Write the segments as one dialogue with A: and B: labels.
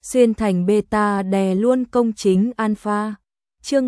A: xuyên thành beta đè luôn công chính alpha. Chương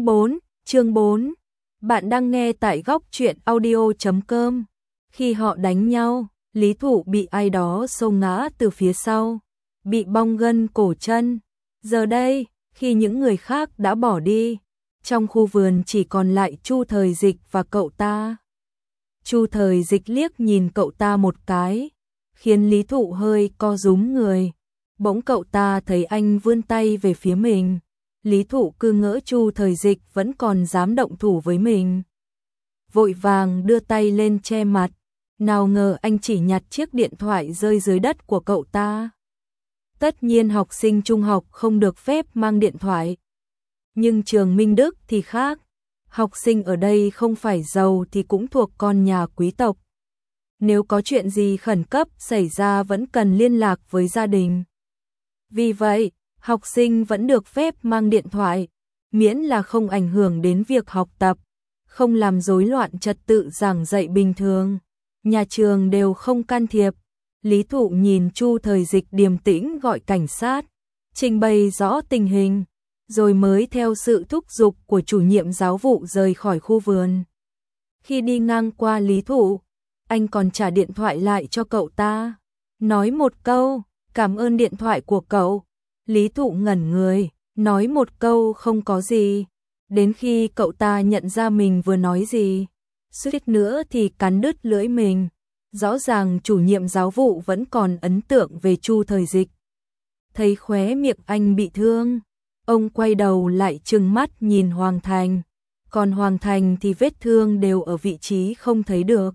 A: 4. Bạn đang nghe tại góc truyện audio.com. Khi họ đánh nhau, Lý Thụ bị ai đó xô ngã từ phía sau, bị bong gân cổ chân. Giờ đây, khi những người khác đã bỏ đi, trong khu vườn chỉ còn lại Chu Thời Dịch và cậu ta. Chu Thời Dịch liếc nhìn cậu ta một cái, khiến Lý Thụ hơi co rúm người. Bỗng cậu ta thấy anh vươn tay về phía mình. Lý Thụ cứ ngỡ Chu Thời Dịch vẫn còn dám động thủ với mình. Vội vàng đưa tay lên che mặt, nào ngờ anh chỉ nhặt chiếc điện thoại rơi dưới đất của cậu ta. Tất nhiên học sinh trung học không được phép mang điện thoại. Nhưng trường Minh Đức thì khác. Học sinh ở đây không phải giàu thì cũng thuộc con nhà quý tộc. Nếu có chuyện gì khẩn cấp xảy ra vẫn cần liên lạc với gia đình. Vì vậy, học sinh vẫn được phép mang điện thoại, miễn là không ảnh hưởng đến việc học tập, không làm rối loạn trật tự giảng dạy bình thường. Nhà trường đều không can thiệp. Lý Thụ nhìn Chu Thời Dịch điềm tĩnh gọi cảnh sát, trình bày rõ tình hình, rồi mới theo sự thúc giục của chủ nhiệm giáo vụ rời khỏi khu vườn. Khi đi ngang qua Lý Thụ, anh còn trả điện thoại lại cho cậu ta, nói một câu, cảm ơn điện thoại của cậu. Lý Thụ ngẩn người, nói một câu không có gì, đến khi cậu ta nhận ra mình vừa nói gì, suýt nữa thì cắn đứt lưỡi mình. Rõ ràng chủ nhiệm giáo vụ vẫn còn ấn tượng về Chu Thời Dịch. Thấy khóe miệng anh bị thương, ông quay đầu lại trừng mắt nhìn Hoàng Thành, còn Hoàng Thành thì vết thương đều ở vị trí không thấy được.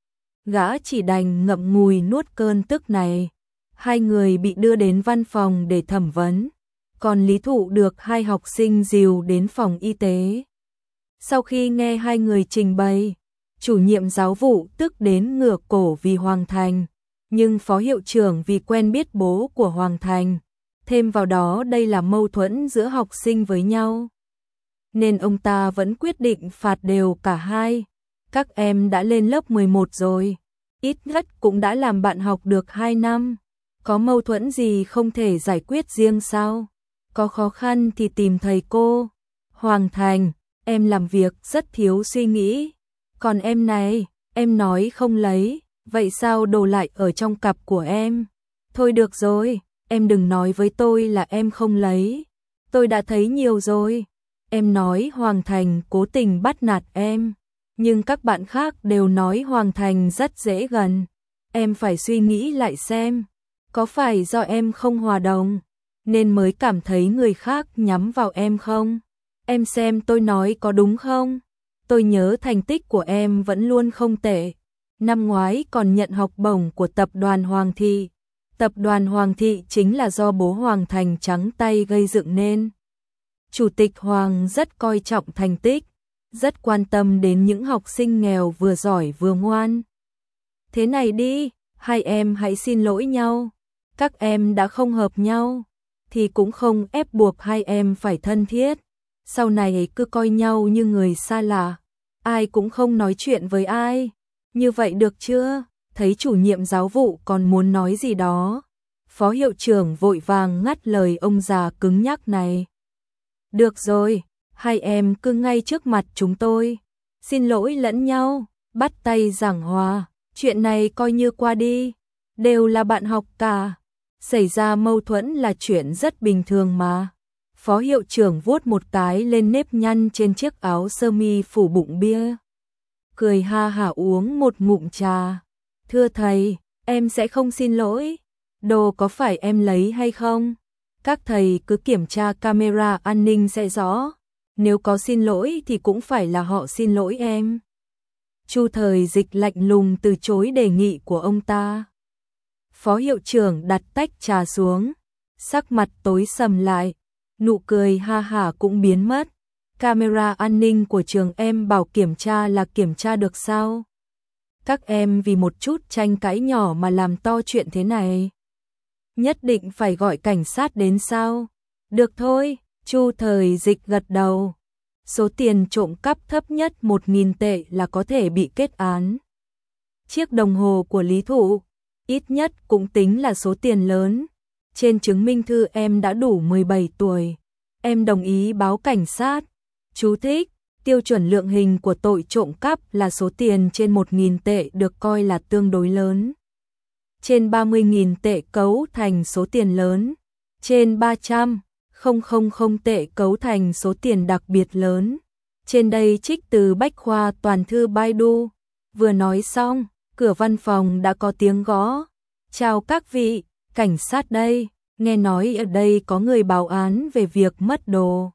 A: Gã chỉ đành ngậm ngùi nuốt cơn tức này. Hai người bị đưa đến văn phòng để thẩm vấn, còn Lý Thụ được hai học sinh dìu đến phòng y tế. Sau khi nghe hai người trình bày, chủ nhiệm giáo vụ tức đến ngửa cổ vì Hoàng Thành, nhưng phó hiệu trưởng vì quen biết bố của Hoàng Thành, thêm vào đó đây là mâu thuẫn giữa học sinh với nhau, nên ông ta vẫn quyết định phạt đều cả hai. Các em đã lên lớp 11 rồi, ít nhất cũng đã làm bạn học được 2 năm. Có mâu thuẫn gì không thể giải quyết riêng sao? Có khó khăn thì tìm thầy cô. Hoàng Thành, em làm việc rất thiếu suy nghĩ. Còn em này, em nói không lấy, vậy sao đồ lại ở trong cặp của em? Thôi được rồi, em đừng nói với tôi là em không lấy. Tôi đã thấy nhiều rồi. Em nói Hoàng Thành cố tình bắt nạt em, nhưng các bạn khác đều nói Hoàng Thành rất dễ gần. Em phải suy nghĩ lại xem. Có phải do em không hòa đồng, nên mới cảm thấy người khác nhắm vào em không? Em xem tôi nói có đúng không? Tôi nhớ thành tích của em vẫn luôn không tệ. Năm ngoái còn nhận học bổng của tập đoàn Hoàng Thị. Tập đoàn Hoàng Thị chính là do bố Hoàng Thành trắng tay gây dựng nên. Chủ tịch Hoàng rất coi trọng thành tích, rất quan tâm đến những học sinh nghèo vừa giỏi vừa ngoan. Thế này đi, hai em hãy xin lỗi nhau. Các em đã không hợp nhau, thì cũng không ép buộc hai em phải thân thiết. Sau này cứ coi nhau như người xa lạ, ai cũng không nói chuyện với ai. Như vậy được chưa? Thấy chủ nhiệm giáo vụ còn muốn nói gì đó, phó hiệu trưởng vội vàng ngắt lời ông già cứng nhắc này. Được rồi, hai em cứ ngay trước mặt chúng tôi, xin lỗi lẫn nhau, bắt tay giảng hòa, chuyện này coi như qua đi, đều là bạn học cả. Xảy ra mâu thuẫn là chuyện rất bình thường mà. Phó hiệu trưởng vuốt một cái lên nếp nhăn trên chiếc áo sơ mi phủ bụng bia, cười ha hả uống một ngụm trà. Thưa thầy, em sẽ không xin lỗi. Đồ có phải em lấy hay không? Các thầy cứ kiểm tra camera an ninh sẽ rõ. Nếu có xin lỗi thì cũng phải là họ xin lỗi em. Chu Thời Dịch lạnh lùng từ chối đề nghị của ông ta. Phó hiệu trưởng đặt tách trà xuống, sắc mặt tối sầm lại, nụ cười ha hả cũng biến mất. Camera an ninh của trường em bảo kiểm tra là kiểm tra được sao? Các em vì một chút tranh cãi nhỏ mà làm to chuyện thế này. Nhất định phải gọi cảnh sát đến sao? Được thôi, Chu Thời Dịch gật đầu. Số tiền trộm cắp thấp nhất 1.000 tệ là có thể bị kết án. Chiếc đồng hồ của Lý Thụ, ít nhất cũng tính là số tiền lớn. trên chứng minh thư em đã đủ 17 tuổi. Em đồng ý báo cảnh sát. Chú thích, tiêu chuẩn lượng hình của tội trộm cắp là số tiền trên 1.000 tệ được coi là tương đối lớn. Trên 30.000 tệ cấu thành số tiền lớn. Trên 300.000 tệ cấu thành số tiền đặc biệt lớn. Trên đây trích từ Bách khoa toàn thư Baidu. Vừa nói xong, cửa văn phòng đã có tiếng gõ. Chào các vị, cảnh sát đây, nghe nói ở đây có người báo án về việc mất đồ.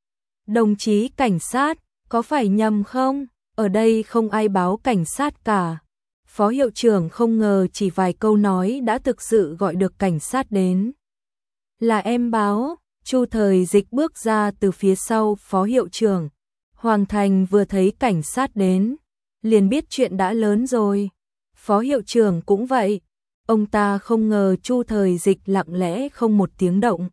A: Đồng chí cảnh sát, có phải nhầm không? Ở đây không ai báo cảnh sát cả. Phó hiệu trưởng không ngờ chỉ vài câu nói đã thực sự gọi được cảnh sát đến. Là em báo. Chu Thời Dịch bước ra từ phía sau phó hiệu trưởng. Hoàng Thành vừa thấy cảnh sát đến, liền biết chuyện đã lớn rồi. Phó hiệu trưởng cũng vậy. Ông ta không ngờ Chu Thời Dịch lặng lẽ không một tiếng động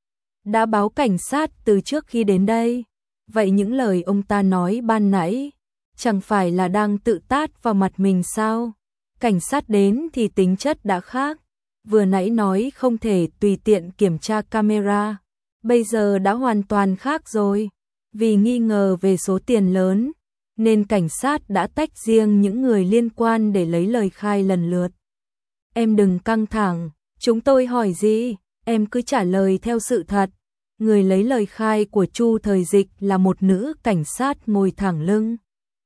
A: đã báo cảnh sát từ trước khi đến đây. Vậy những lời ông ta nói ban nãy chẳng phải là đang tự tát vào mặt mình sao? Cảnh sát đến thì tính chất đã khác. Vừa nãy nói không thể tùy tiện kiểm tra camera, bây giờ đã hoàn toàn khác rồi. Vì nghi ngờ về số tiền lớn, nên cảnh sát đã tách riêng những người liên quan để lấy lời khai lần lượt. Em đừng căng thẳng, chúng tôi hỏi gì, em cứ trả lời theo sự thật. Người lấy lời khai của Chu Thời Dịch là một nữ cảnh sát ngồi thẳng lưng,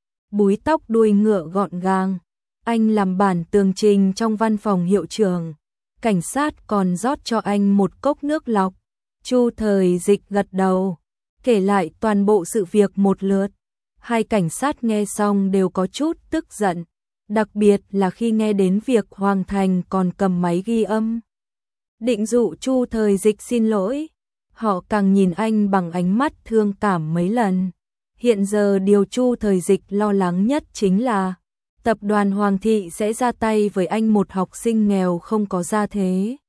A: búi tóc đuôi ngựa gọn gàng. Anh làm bản tường trình trong văn phòng hiệu trưởng. Cảnh sát còn rót cho anh một cốc nước lọc. Chu Thời Dịch gật đầu, kể lại toàn bộ sự việc một lượt. Hai cảnh sát nghe xong đều có chút tức giận, đặc biệt là khi nghe đến việc Hoàng Thành còn cầm máy ghi âm. Định dụ Chu Thời Dịch xin lỗi, họ càng nhìn anh bằng ánh mắt thương cảm mấy lần. Hiện giờ điều Chu Thời Dịch lo lắng nhất chính là tập đoàn Hoàng Thị sẽ ra tay với anh, một học sinh nghèo không có gia thế.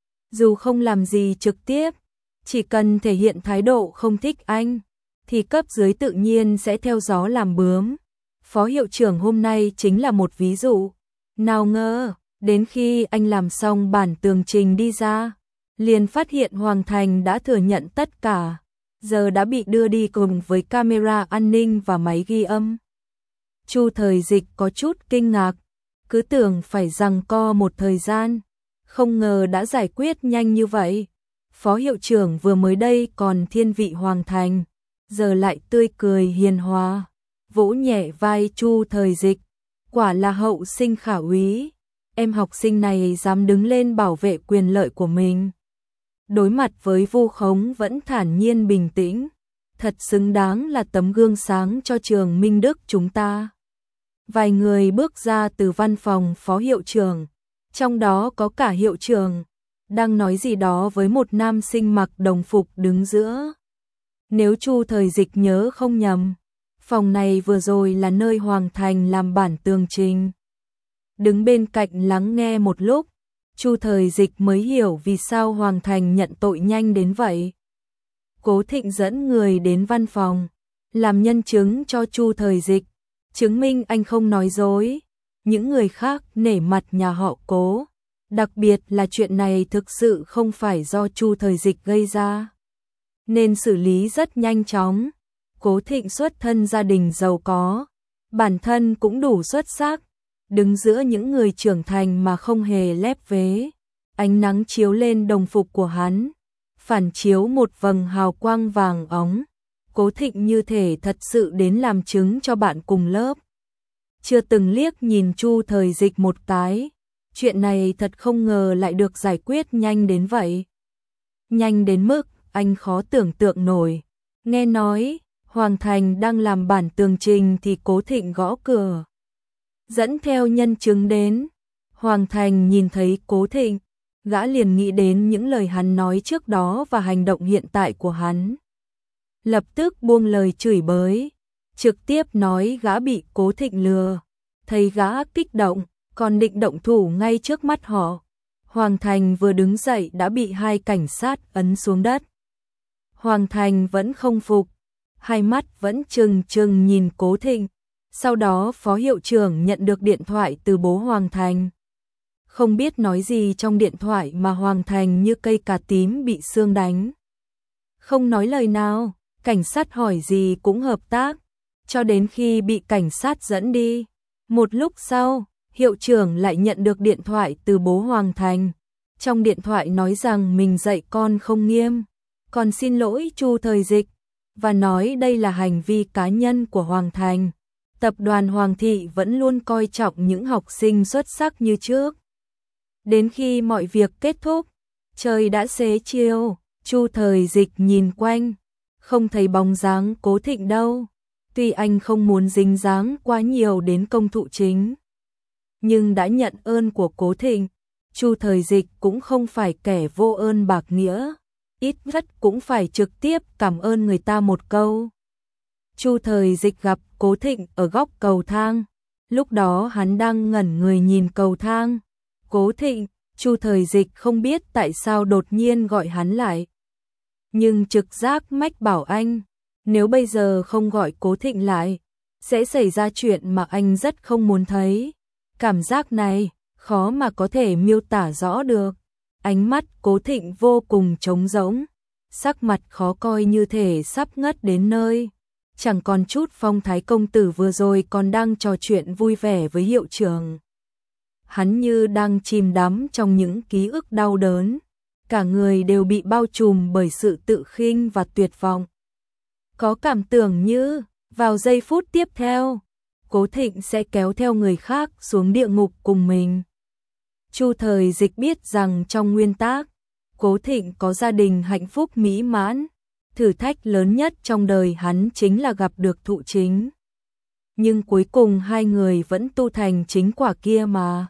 A: Dù không làm gì trực tiếp, chỉ cần thể hiện thái độ không thích anh, thì cấp dưới tự nhiên sẽ theo gió làm bướm. Phó hiệu trưởng hôm nay chính là một ví dụ. Nào ngờ, đến khi anh làm xong bản tường trình đi ra, liền phát hiện Hoàng Thành đã thừa nhận tất cả, giờ đã bị đưa đi cùng với camera an ninh và máy ghi âm. Chu Thời Dịch có chút kinh ngạc, cứ tưởng phải giằng co một thời gian, không ngờ đã giải quyết nhanh như vậy. Phó hiệu trưởng vừa mới đây còn thiên vị Hoàng Thành, giờ lại tươi cười hiền hòa, vỗ nhẹ vai Chu Thời Dịch. Quả là hậu sinh khả úy, em học sinh này dám đứng lên bảo vệ quyền lợi của mình. Đối mặt với vu khống vẫn thản nhiên bình tĩnh, thật xứng đáng là tấm gương sáng cho trường Minh Đức chúng ta. Vài người bước ra từ văn phòng phó hiệu trưởng, trong đó có cả hiệu trưởng, đang nói gì đó với một nam sinh mặc đồng phục đứng giữa. Nếu Chu Thời Dịch nhớ không nhầm, phòng này vừa rồi là nơi Hoàng Thành làm bản tường trình. Đứng bên cạnh lắng nghe một lúc, Chu Thời Dịch mới hiểu vì sao Hoàng Thành nhận tội nhanh đến vậy. Cố Thịnh dẫn người đến văn phòng, làm nhân chứng cho Chu Thời Dịch, chứng minh anh không nói dối. Những người khác nể mặt nhà họ Cố, đặc biệt là chuyện này thực sự không phải do Chu Thời Dịch gây ra, nên xử lý rất nhanh chóng. Cố Thịnh xuất thân gia đình giàu có, bản thân cũng đủ xuất sắc, đứng giữa những người trưởng thành mà không hề lép vế. Ánh nắng chiếu lên đồng phục của hắn, phản chiếu một vầng hào quang vàng óng. Cố Thịnh như thể thật sự đến làm chứng cho bạn cùng lớp. Chưa từng liếc nhìn Chu Thời Dịch một cái, chuyện này thật không ngờ lại được giải quyết nhanh đến vậy. Nhanh đến mức anh khó tưởng tượng nổi. Nghe nói Hoàng Thành đang làm bản tường trình thì Cố Thịnh gõ cửa, dẫn theo nhân chứng đến. Hoàng Thành nhìn thấy Cố Thịnh, gã liền nghĩ đến những lời hắn nói trước đó và hành động hiện tại của hắn. Lập tức buông lời chửi bới, trực tiếp nói gã bị Cố Thịnh lừa. Thấy gã kích động, còn định động thủ ngay trước mắt họ, Hoàng Thành vừa đứng dậy đã bị hai cảnh sát ấn xuống đất. Hoàng Thành vẫn không phục, hai mắt vẫn trừng trừng nhìn Cố Thịnh. Sau đó phó hiệu trưởng nhận được điện thoại từ bố Hoàng Thành. không biết nói gì trong điện thoại mà Hoàng Thành như cây cà tím bị sương đánh. Không nói lời nào, cảnh sát hỏi gì cũng hợp tác, cho đến khi bị cảnh sát dẫn đi. Một lúc sau, hiệu trưởng lại nhận được điện thoại từ bố Hoàng Thành. Trong điện thoại nói rằng mình dạy con không nghiêm, còn xin lỗi Chu Thời Dịch, và nói đây là hành vi cá nhân của Hoàng Thành. Tập đoàn Hoàng Thị vẫn luôn coi trọng những học sinh xuất sắc như trước. Đến khi mọi việc kết thúc, trời đã xế chiều, Chu Thời Dịch nhìn quanh, không thấy bóng dáng Cố Thịnh đâu. Tuy anh không muốn dính dáng quá nhiều đến công thụ chính, nhưng đã nhận ơn của Cố Thịnh, Chu Thời Dịch cũng không phải kẻ vô ơn bạc nghĩa, ít nhất cũng phải trực tiếp cảm ơn người ta một câu. Chu Thời Dịch gặp Cố Thịnh ở góc cầu thang, lúc đó hắn đang ngẩn người nhìn cầu thang. Cố Thịnh, Chu Thời Dịch không biết tại sao đột nhiên gọi hắn lại. Nhưng trực giác mách bảo anh, nếu bây giờ không gọi Cố Thịnh lại, sẽ xảy ra chuyện mà anh rất không muốn thấy. Cảm giác này, khó mà có thể miêu tả rõ được. Ánh mắt Cố Thịnh vô cùng trống rỗng, sắc mặt khó coi như thể sắp ngất đến nơi. Chẳng còn chút phong thái công tử vừa rồi còn đang trò chuyện vui vẻ với hiệu trưởng. Hắn như đang chìm đắm trong những ký ức đau đớn, cả người đều bị bao trùm bởi sự tự khinh và tuyệt vọng. Có cảm tưởng như, vào giây phút tiếp theo, Cố Thịnh sẽ kéo theo người khác xuống địa ngục cùng mình. Chu Thời Dịch biết rằng trong nguyên tắc, Cố Thịnh có gia đình hạnh phúc mỹ mãn, thử thách lớn nhất trong đời hắn chính là gặp được thụ chính. Nhưng cuối cùng hai người vẫn tu thành chính quả kia mà.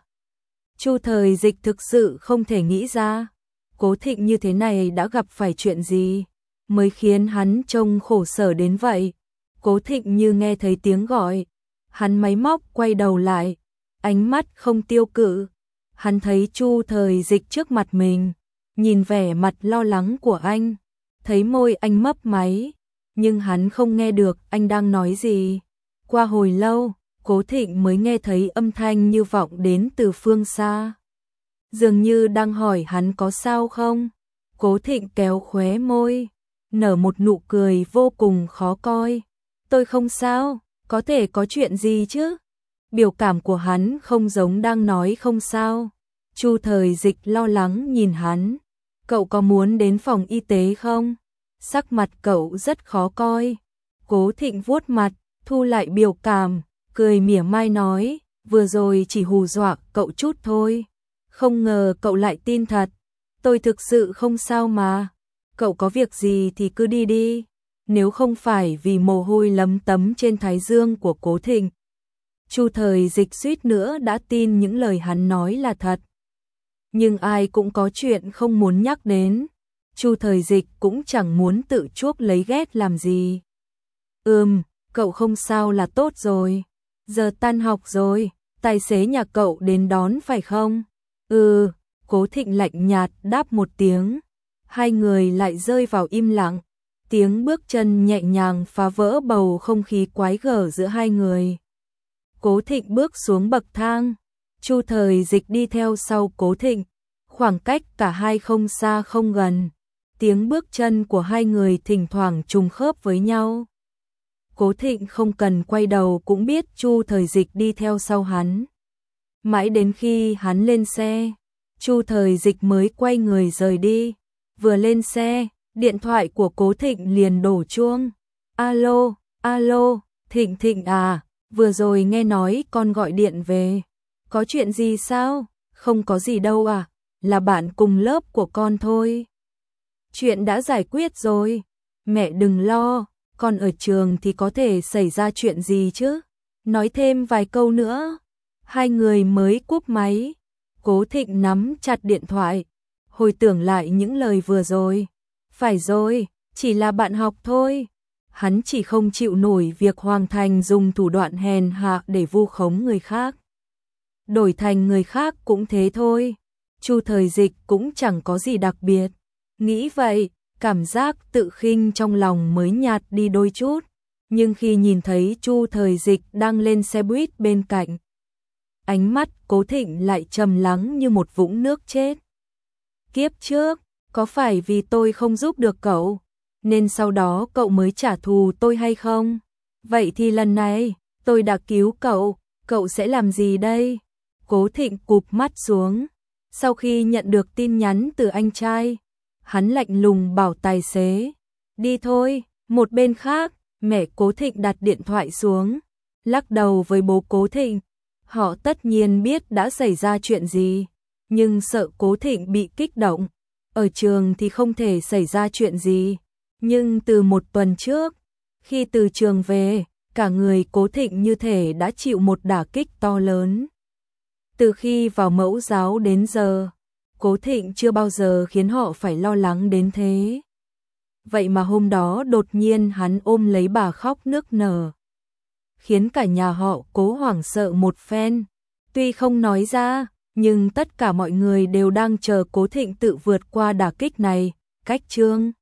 A: Chu Thời Dịch thực sự không thể nghĩ ra, Cố Thịnh như thế này đã gặp phải chuyện gì, mới khiến hắn trông khổ sở đến vậy. Cố Thịnh như nghe thấy tiếng gọi, hắn máy móc quay đầu lại, ánh mắt không tiêu cự. Hắn thấy Chu Thời Dịch trước mặt mình, nhìn vẻ mặt lo lắng của anh, thấy môi anh mấp máy, nhưng hắn không nghe được anh đang nói gì. Qua hồi lâu, Cố Thịnh mới nghe thấy âm thanh như vọng đến từ phương xa, dường như đang hỏi hắn có sao không. Cố Thịnh kéo khóe môi, nở một nụ cười vô cùng khó coi. Tôi không sao, có thể có chuyện gì chứ? Biểu cảm của hắn không giống đang nói không sao. Chu Thời Dịch lo lắng nhìn hắn. Cậu có muốn đến phòng y tế không? Sắc mặt cậu rất khó coi. Cố Thịnh vuốt mặt, thu lại biểu cảm, cười mỉa mai nói, vừa rồi chỉ hù dọa cậu chút thôi. Không ngờ cậu lại tin thật. Tôi thực sự không sao mà. Cậu có việc gì thì cứ đi đi. Nếu không phải vì mồ hôi lấm tấm trên thái dương của Cố Thịnh, Chu Thời Dịch suýt nữa đã tin những lời hắn nói là thật. Nhưng ai cũng có chuyện không muốn nhắc đến. Chu Thời Dịch cũng chẳng muốn tự chuốc lấy ghét làm gì. Cậu không sao là tốt rồi. Giờ tan học rồi, tài xế nhà cậu đến đón phải không? Cố Thịnh lạnh nhạt đáp một tiếng. Hai người lại rơi vào im lặng. Tiếng bước chân nhẹ nhàng phá vỡ bầu không khí quái gở giữa hai người. Cố Thịnh bước xuống bậc thang, Chu Thời Dịch đi theo sau Cố Thịnh, khoảng cách cả hai không xa không gần. Tiếng bước chân của hai người thỉnh thoảng trùng khớp với nhau. Cố Thịnh không cần quay đầu cũng biết Chu Thời Dịch đi theo sau hắn. Mãi đến khi hắn lên xe, Chu Thời Dịch mới quay người rời đi. Vừa lên xe, điện thoại của Cố Thịnh liền đổ chuông. Alo, Thịnh à, vừa rồi nghe nói con gọi điện về. Có chuyện gì sao? Không có gì đâu à, là bạn cùng lớp của con thôi. Chuyện đã giải quyết rồi, mẹ đừng lo, con ở trường thì có thể xảy ra chuyện gì chứ? Nói thêm vài câu nữa. Hai người mới cúp máy. Cố Thịnh nắm chặt điện thoại, hồi tưởng lại những lời vừa rồi. Phải rồi, chỉ là bạn học thôi. Hắn chỉ không chịu nổi việc Hoàng Thành dùng thủ đoạn hèn hạ để vu khống người khác. Đổi thành người khác cũng thế thôi. Chu Thời Dịch cũng chẳng có gì đặc biệt. Nghĩ vậy, cảm giác tự khinh trong lòng mới nhạt đi đôi chút. Nhưng khi nhìn thấy Chu Thời Dịch đang lên xe buýt bên cạnh, ánh mắt Cố Thịnh lại trầm lắng như một vũng nước chết. Kiếp trước, có phải vì tôi không giúp được cậu, nên sau đó cậu mới trả thù tôi hay không? Vậy thì lần này, tôi đã cứu cậu sẽ làm gì đây? Cố Thịnh cụp mắt xuống. Sau khi nhận được tin nhắn từ anh trai, hắn lạnh lùng bảo tài xế, đi thôi. Một bên khác, mẹ Cố Thịnh đặt điện thoại xuống, lắc đầu với bố Cố Thịnh. Họ tất nhiên biết đã xảy ra chuyện gì, nhưng sợ Cố Thịnh bị kích động. Ở trường thì không thể xảy ra chuyện gì, nhưng từ một tuần trước, khi từ trường về, cả người Cố Thịnh như thể đã chịu một đả kích to lớn. Từ khi vào mẫu giáo đến giờ, Cố Thịnh chưa bao giờ khiến họ phải lo lắng đến thế. Vậy mà hôm đó đột nhiên hắn ôm lấy bà khóc nức nở, khiến cả nhà họ Cố hoảng sợ một phen. Tuy không nói ra, nhưng tất cả mọi người đều đang chờ Cố Thịnh tự vượt qua đả kích này. Cách chương